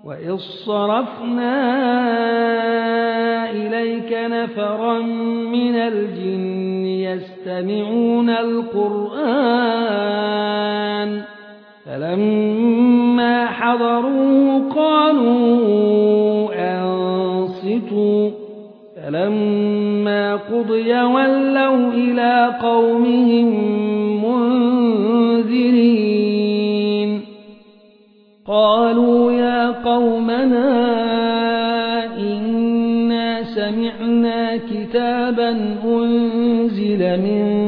وإذ صرفنا إليك نفرا من الجن يستمعون القرآن فلما حضروه قالوا أنصتوا فلما قضي ولوا إلى قومهم منذرين قالوا يا قومنا إنا سمعنا كتابا أنزل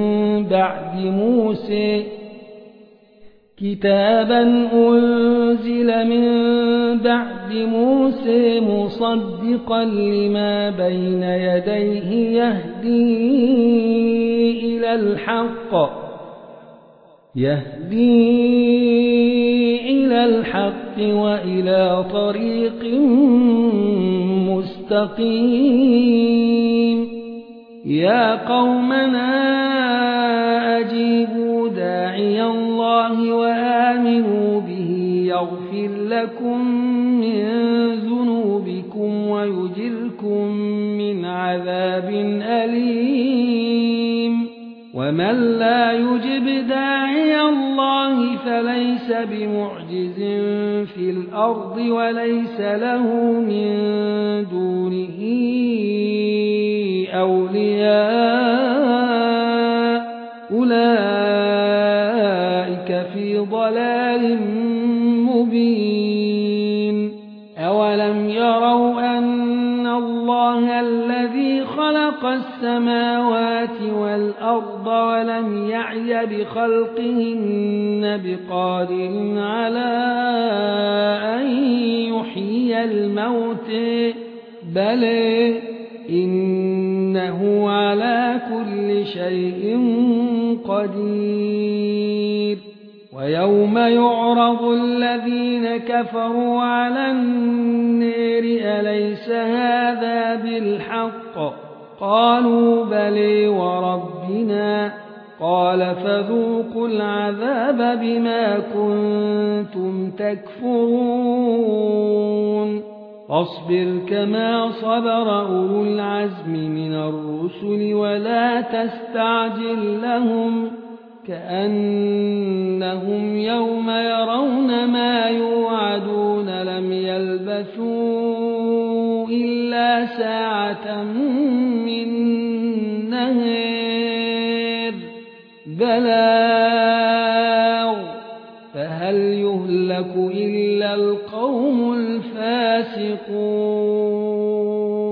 من بعد موسى مصدقا لما بين يديه يهدي إلى الحق وإلى طريق مستقيم يا قومنا أجيبوا داعي الله وآمنوا به يغفر لكم من ذنوبكم ويجركم من عذاب أليم ومن لا يجب داعي الله فليس بمعجز في الأرض وليس له من دونه أولياء أولئك في ضلال مبين أولم يروا أن الله الذي خلق السماوات والأرض ولم يعي بخلقهن بقادر على أن يحيي الموت بل إنه على كل شيء قدير ويوم يعرض الذين كفروا على النار أليس هذا بالحق قالوا بلى وربنا قال فذوقوا العذاب بما كنتم تكفرون فاصبر كما صبر أولو العزم من الرسل ولا تستعجل لهم كأنهم يوم يرون ما يوعدون لم يلبثوا إلا ساعة من نهار بلاغ فهل يهلك إلا القوم الفاسقون